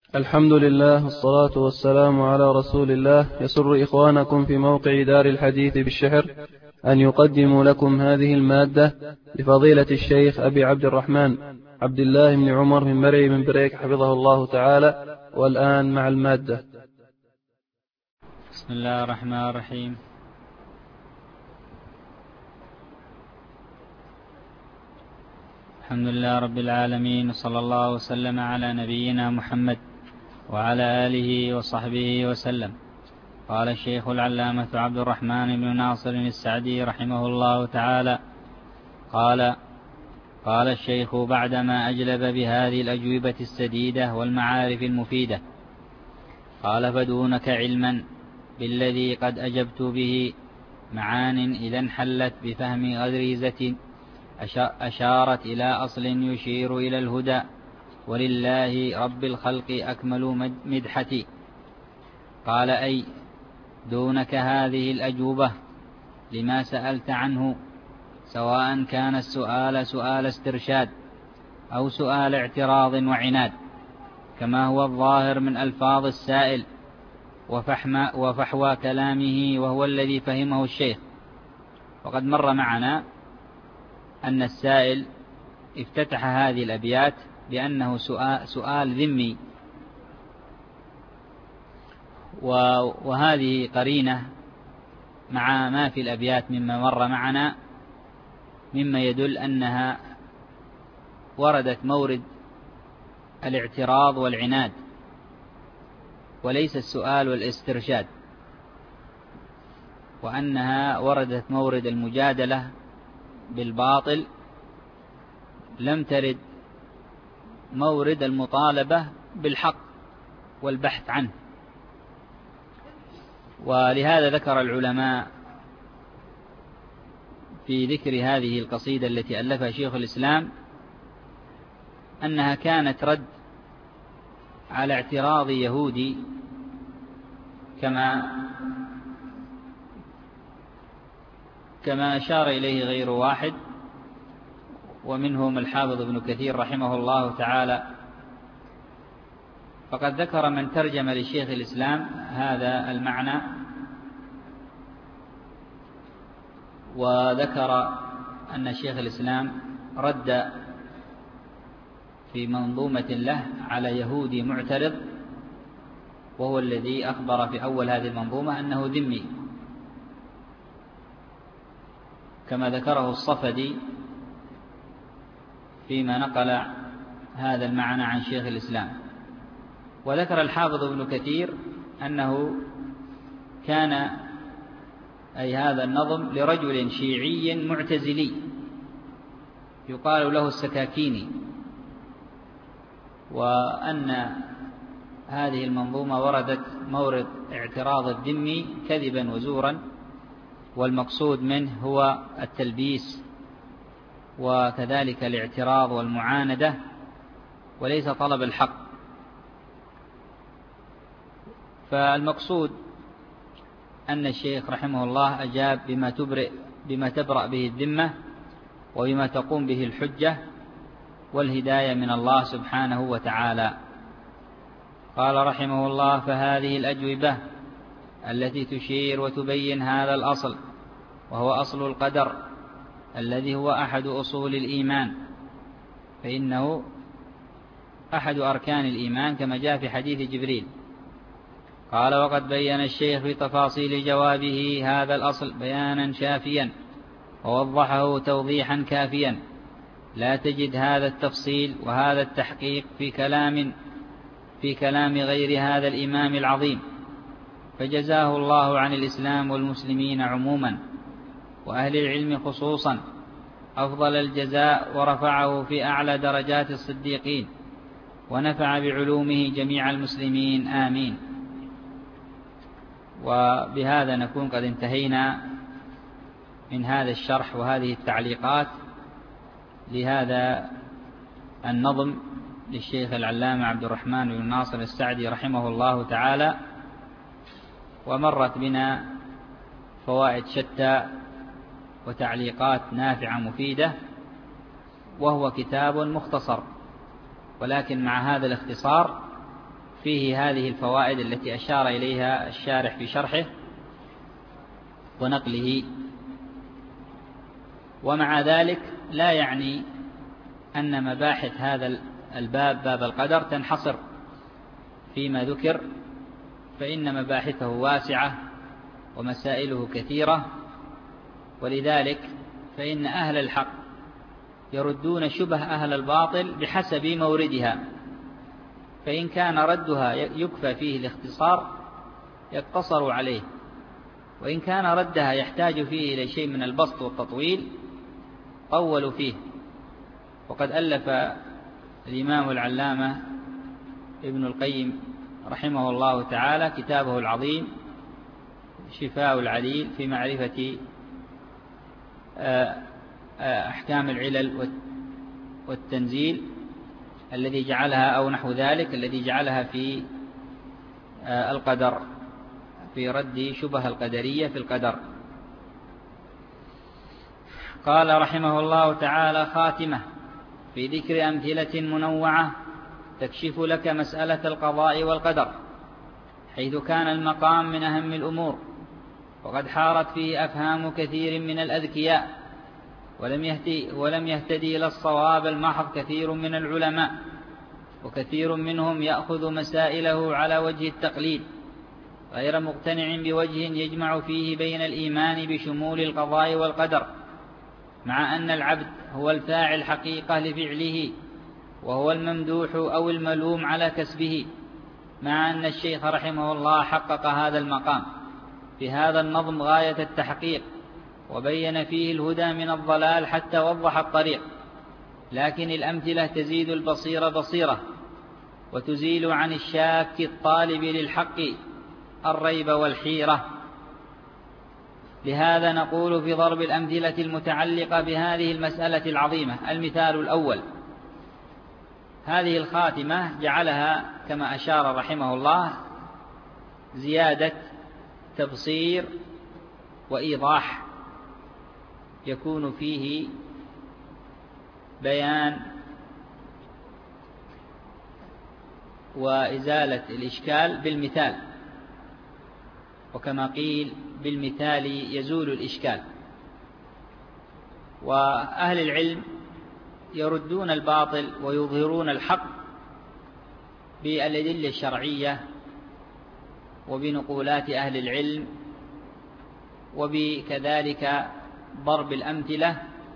الحمد لله والصلاة والسلام على رسول الله. يسر إخوانكم في موقع دار الحديث بالشحر أن يقدموا لكم هذه المادة لفضيلة الشيخ أبي عبد الرحمن عبد الله بن عمر من مرعي من بريك حفظه الله تعالى. والآن مع المادة. بسم الله الرحمن الرحيم. الحمد لله رب العالمين، وصلى الله وسلم على نبينا محمد وعلى آله وصحبه وسلم. قال الشيخ العلامة عبد الرحمن بن ناصر السعدي رحمه الله تعالى: قال الشيخ بعدما أجلب بهذه الأجوبة السديدة والمعارف المفيدة، قال: فدونك علما بالذي قد أجبت به معان إذا انحلت بفهم غريزة أشارت إلى أصل يشير إلى الهدى، ولله رب الخلق أكمل مدحتي. قال: أي دونك هذه الأجوبة لما سألت عنه، سواء كان السؤال سؤال استرشاد أو سؤال اعتراض وعناد، كما هو الظاهر من ألفاظ السائل وفحوى كلامه، وهو الذي فهمه الشيخ. وقد مر معنا أن السائل افتتح هذه الأبيات بأنه سؤال ذمي، وهذه قرينة مع ما في الأبيات مما مر معنا، مما يدل أنها وردت مورد الاعتراض والعناد وليس السؤال والاسترشاد، وأنها وردت مورد المجادلة بالباطل، لم ترد مورد المطالبة بالحق والبحث عنه. ولهذا ذكر العلماء في ذكر هذه القصيدة التي ألفها شيخ الإسلام أنها كانت رد على اعتراض يهودي، كما أشار إليه غير واحد، ومنهم الحافظ ابن كثير رحمه الله تعالى. فقد ذكر من ترجم لشيخ الإسلام هذا المعنى، وذكر أن شيخ الإسلام رد في منظومة له على يهودي معترض، وهو الذي أخبر في أول هذه المنظومة أنه ذمي، كما ذكره الصفدي فيما نقل هذا المعنى عن شيخ الإسلام. وذكر الحافظ ابن كثير أنه كان أي هذا النظم لرجل شيعي معتزلي يقال له السكاكيني، وأن هذه المنظومة وردت مورد اعتراض الذمي كذبا وزورا، والمقصود منه هو التلبيس وكذلك الاعتراض والمعاندة، وليس طلب الحق. فالمقصود أن الشيخ رحمه الله أجاب بما تبرأ به الذمة، وبما تقوم به الحجة والهداية من الله سبحانه وتعالى. قال رحمه الله: فهذه الأجوبة التي تشير وتبين هذا الأصل، وهو أصل القدر الذي هو أحد أصول الإيمان، فإنه أحد أركان الإيمان كما جاء في حديث جبريل. قال: وقد بين الشيخ في تفاصيل جوابه هذا الأصل بيانا شافيا، ووضحه توضيحا كافيا، لا تجد هذا التفصيل وهذا التحقيق في كلام غير هذا الإمام العظيم، فجزاه الله عن الإسلام والمسلمين عموما وأهل العلم خصوصا أفضل الجزاء، ورفعه في أعلى درجات الصديقين، ونفع بعلومه جميع المسلمين، آمين. وبهذا نكون قد انتهينا من هذا الشرح وهذه التعليقات لهذا النظم للشيخ العلامة عبد الرحمن بن ناصر السعدي رحمه الله تعالى. ومرت بنا فوائد شتى وتعليقات نافعة مفيدة، وهو كتاب مختصر، ولكن مع هذا الاختصار فيه هذه الفوائد التي أشار إليها الشارح في شرحه ونقله. ومع ذلك لا يعني أن مباحث هذا الباب باب القدر تنحصر فيما ذكر، فإن مباحثه واسعة ومسائله كثيرة، ولذلك فإن أهل الحق يردون شبه أهل الباطل بحسب موردها، فإن كان ردها يكفى فيه الاختصار يقتصر عليه، وإن كان ردها يحتاج فيه إلى شيء من البسط والتطويل طولوا فيه. وقد ألف الإمام العلامة ابن القيم رحمه الله تعالى كتابه العظيم شفاء العليل في معرفة أحكام العلل والتنزيل، الذي جعلها أو نحو ذلك الذي جعلها في القدر، في رد شبه القدرية في القدر. قال رحمه الله تعالى: خاتمة في ذكر أمثلة منوعة تكشف لك مسألة القضاء والقدر، حيث كان المقام من أهم الأمور، وقد حارت فيه أفهام كثير من الأذكياء، ولم يهتدي إلى الصواب المحض كثير من العلماء، وكثير منهم يأخذ مسائله على وجه التقليد غير مقتنع بوجه يجمع فيه بين الإيمان بشمول القضاء والقدر، مع أن العبد هو الفاعل حقيقة لفعله، وهو الممدوح أو الملوم على كسبه، مع أن الشيخ رحمه الله حقق هذا المقام في هذا النظم غاية التحقيق، وبين فيه الهدى من الضلال حتى وضح الطريق. لكن الأمثلة تزيد البصيرة بصيرة، وتزيل عن الشاك الطالب للحق الريب والحيرة. لهذا نقول في ضرب الأمثلة المتعلقة بهذه المسألة العظيمة: المثال الأول، هذه الخاتمة جعلها كما أشار رحمه الله زيادة تبصير وإيضاح، يكون فيه بيان وإزالة الإشكال بالمثال، وكما قيل بالمثال يزول الإشكال. وأهل العلم يردون الباطل ويظهرون الحق بالأدلة الشرعية وبنقولات أهل العلم، وبكذلك ضرب الأمثلة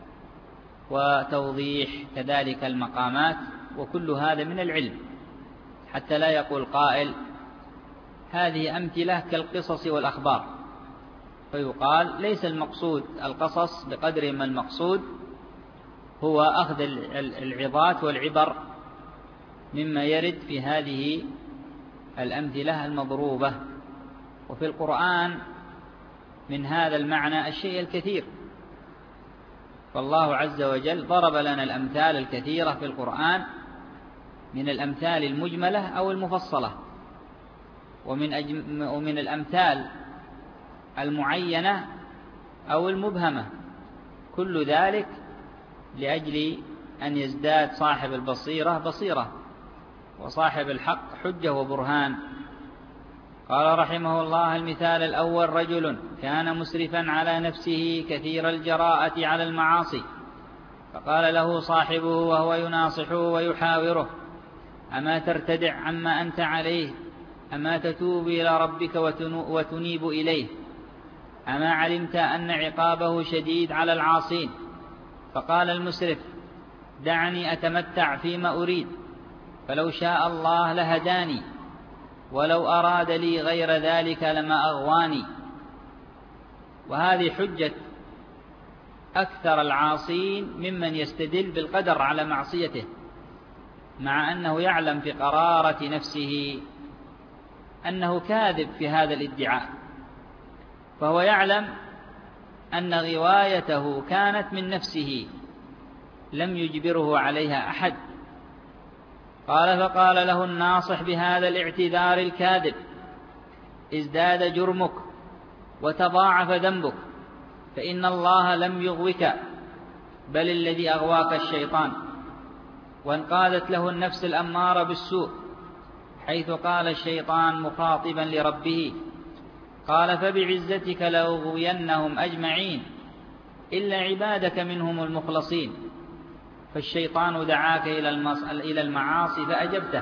وتوضيح كذلك المقامات، وكل هذا من العلم، حتى لا يقول قائل هذه أمثلة كالقصص والأخبار، فيقال ليس المقصود القصص بقدر ما المقصود هو أخذ العظات والعبر مما يرد في هذه الأمثلة المضروبة. وفي القرآن من هذا المعنى الشيء الكثير، فالله عز وجل ضرب لنا الأمثال الكثيرة في القرآن، من الأمثال المجملة أو المفصلة، ومن الأمثال المعينة أو المبهمة، كل ذلك لأجل أن يزداد صاحب البصيرة بصيرة، وصاحب الحق حجة وبرهان. قال رحمه الله: المثال الأول: رجل كان مسرفا على نفسه كثير الجراءة على المعاصي، فقال له صاحبه وهو يناصحه ويحاوره: أما ترتدع عما أنت عليه؟ أما تتوب إلى ربك وتنيب إليه؟ أما علمت أن عقابه شديد على العاصين؟ فقال المسرف: دعني أتمتع فيما أريد، فلو شاء الله لهداني، ولو أراد لي غير ذلك لما أغواني. وهذه حجة أكثر العاصين ممن يستدل بالقدر على معصيته، مع أنه يعلم في قرارة نفسه أنه كاذب في هذا الادعاء، فهو يعلم أن غوايته كانت من نفسه لم يجبره عليها أحد. فقال له الناصح بهذا الاعتذار الكاذب: ازداد جرمك وتضاعف ذنبك، فإن الله لم يغوك، بل الذي أغواك الشيطان. وانقادت له النفس الأمارة بالسوء، حيث قال الشيطان مخاطبا لربه: قال فبعزتك لأغوينهم أجمعين إلا عبادك منهم المخلصين. فالشيطان دعاك إلى المعاصي فأجبته،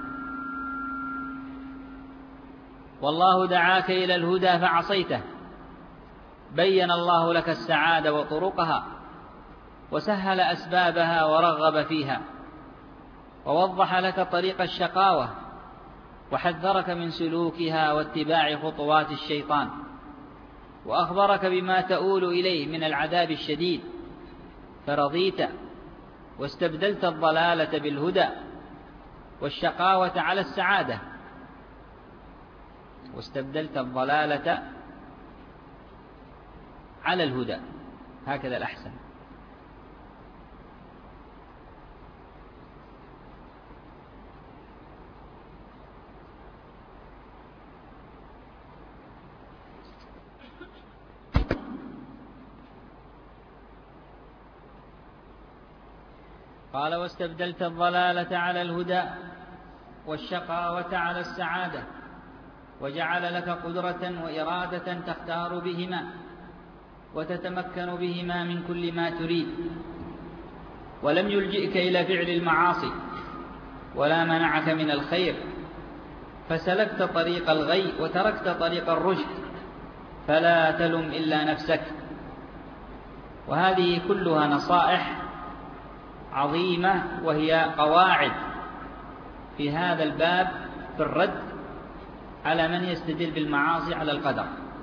والله دعاك إلى الهدى فعصيته. بين الله لك السعادة وطرقها، وسهل أسبابها ورغب فيها، ووضح لك طريق الشقاوة، وحذرك من سلوكها واتباع خطوات الشيطان، وأخبرك بما تؤول إليه من العذاب الشديد، فرضيت واستبدلت الضلالة بالهدى والشقاوة على السعادة، واستبدلت الضلالة على الهدى، هكذا الأحسن. قال: واستبدلت الضلالة على الهدى والشقاوة على السعادة، وجعل لك قدرة وإرادة تختار بهما وتتمكن بهما من كل ما تريد، ولم يلجئك إلى فعل المعاصي ولا منعك من الخير، فسلكت طريق الغي وتركت طريق الرشد، فلا تلم إلا نفسك. وهذه كلها نصائح عظيمة، وهي قواعد في هذا الباب في الرد على من يستدل بالمعاصي على القدر.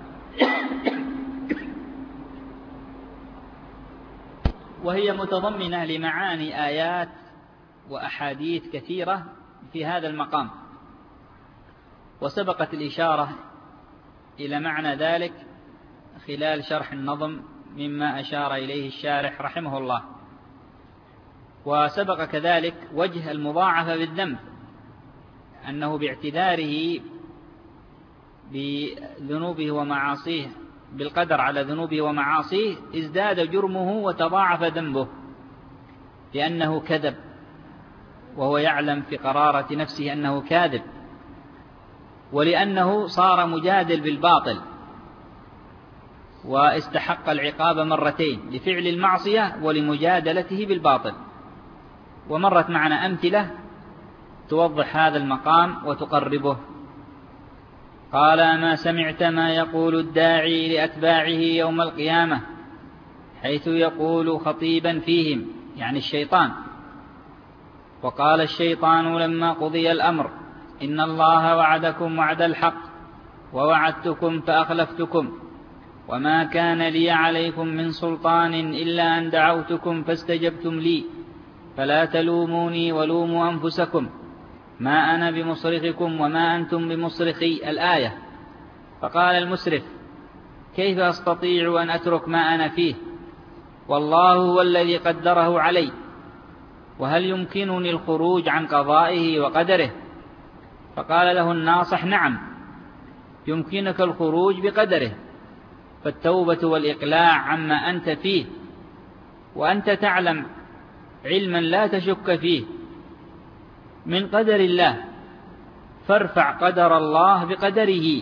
وهي متضمنة لمعاني آيات وأحاديث كثيرة في هذا المقام، وسبقت الإشارة إلى معنى ذلك خلال شرح النظم مما أشار إليه الشارح رحمه الله. وسبق كذلك وجه المضاعفة بالذنب، أنه باعتذاره بذنوبه ومعاصيه بالقدر على ذنوبه ومعاصيه ازداد جرمه وتضاعف ذنبه، لأنه كذب وهو يعلم في قرارة نفسه أنه كاذب، ولأنه صار مجادل بالباطل واستحق العقاب مرتين، لفعل المعصية ولمجادلته بالباطل. ومرت معنا أمثلة توضح هذا المقام وتقربه. قال: ما سمعت ما يقول الداعي لأتباعه يوم القيامة، حيث يقول خطيبا فيهم، يعني الشيطان: وقال الشيطان لما قضي الأمر إن الله وعدكم وعد الحق ووعدتكم فأخلفتكم، وما كان لي عليكم من سلطان إلا أن دعوتكم فاستجبتم لي، فلا تلوموني ولوموا أنفسكم، ما أنا بمصرخكم وما أنتم بمصرخي. الآية. فقال المسرف: كيف أستطيع أن أترك ما أنا فيه، والله هو الذي قدره علي، وهل يمكنني الخروج عن قضائه وقدره؟ فقال له الناصح: نعم، يمكنك الخروج بقدره، فالتوبة والإقلاع عما أنت فيه، وأنت تعلم علما لا تشك فيه من قدر الله، فارفع قدر الله بقدره.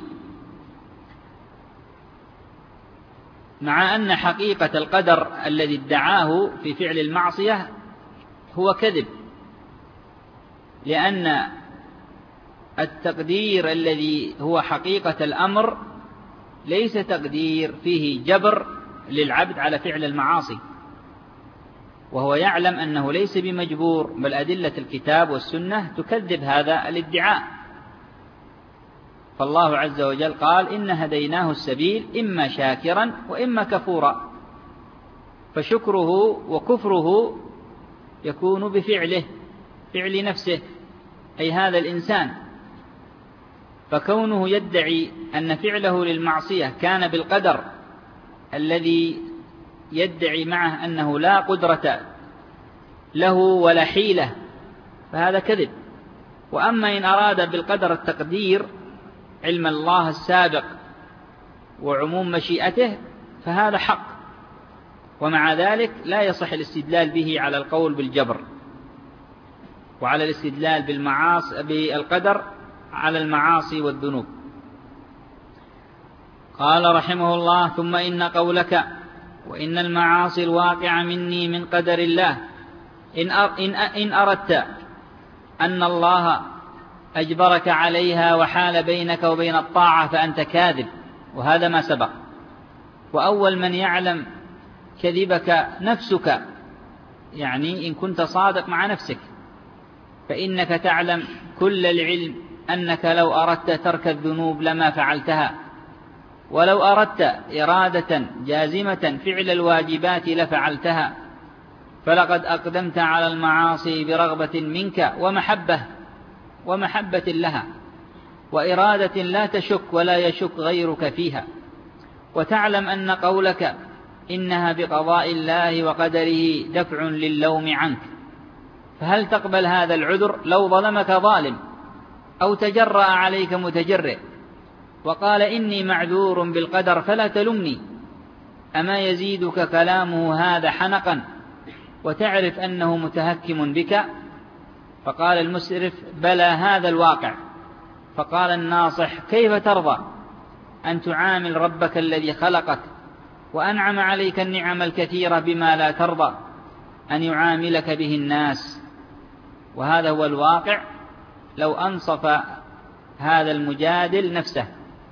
مع أن حقيقة القدر الذي ادعاه في فعل المعصية هو كذب، لأن التقدير الذي هو حقيقة الأمر ليس تقدير فيه جبر للعبد على فعل المعاصي، وهو يعلم أنه ليس بمجبور، بل أدلة الكتاب والسنة تكذب هذا الادعاء. فالله عز وجل قال: إن هديناه السبيل إما شاكرا وإما كفورا، فشكره وكفره يكون بفعله، فعل نفسه، أي هذا الإنسان. فكونه يدعي أن فعله للمعصية كان بالقدر الذي يدعي معه أنه لا قدرة له ولا حيلة، فهذا كذب. وأما إن أراد بالقدر التقدير، علم الله السابق وعموم مشيئته، فهذا حق، ومع ذلك لا يصح الاستدلال به على القول بالجبر، وعلى الاستدلال بالقدر على المعاصي والذنوب. قال رحمه الله: ثم إن قولك وإن المعاصي الواقع مني من قدر الله إن أردت أن الله أجبرك عليها وحال بينك وبين الطاعة فأنت كاذب، وهذا ما سبق. وأول من يعلم كذبك نفسك، يعني إن كنت صادق مع نفسك، فإنك تعلم كل العلم أنك لو أردت ترك الذنوب لما فعلتها، ولو أردت إرادة جازمة فعل الواجبات لفعلتها، فلقد أقدمت على المعاصي برغبة منك ومحبة لها، وإرادة لا تشك ولا يشك غيرك فيها. وتعلم أن قولك إنها بقضاء الله وقدره دفع للوم عنك، فهل تقبل هذا العذر لو ظلمك ظالم أو تجرأ عليك متجرئ وقال إني معذور بالقدر فلا تلمني؟ أما يزيدك كلامه هذا حنقا وتعرف أنه متهكم بك؟ فقال المسرف: بلى هذا الواقع. فقال الناصح: كيف ترضى أن تعامل ربك الذي خلقك وأنعم عليك النعم الكثيرة بما لا ترضى أن يعاملك به الناس؟ وهذا هو الواقع لو أنصف هذا المجادل نفسه.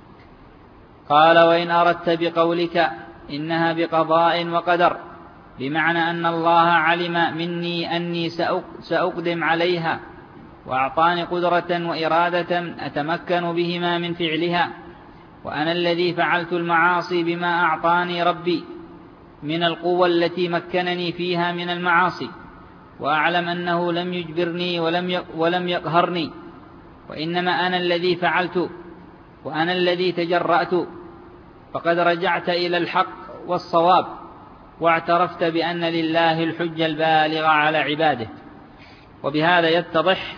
قال: وإن أردت بقولك إنها بقضاء وقدر بمعنى أن الله علم مني أني سأقدم عليها وأعطاني قدرة وإرادة أتمكن بهما من فعلها، وأنا الذي فعلت المعاصي بما أعطاني ربي من القوة التي مكنني فيها من المعاصي، وأعلم أنه لم يجبرني ولم يقهرني، وإنما أنا الذي فعلت وأنا الذي تجرأت، فقد رجعت إلى الحق والصواب واعترفت بأن لله الحجة البالغة على عباده. وبهذا يتضح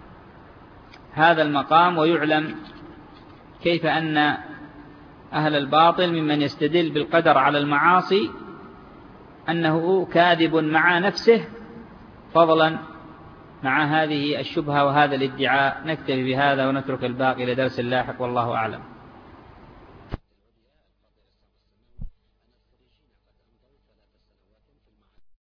هذا المقام ويعلم كيف أن أهل الباطل ممن يستدل بالقدر على المعاصي أنه كاذب مع نفسه، فضلا مع هذه الشبهة وهذا الادعاء. نكتفي بهذا ونترك الباقي لدرس لاحق، والله أعلم.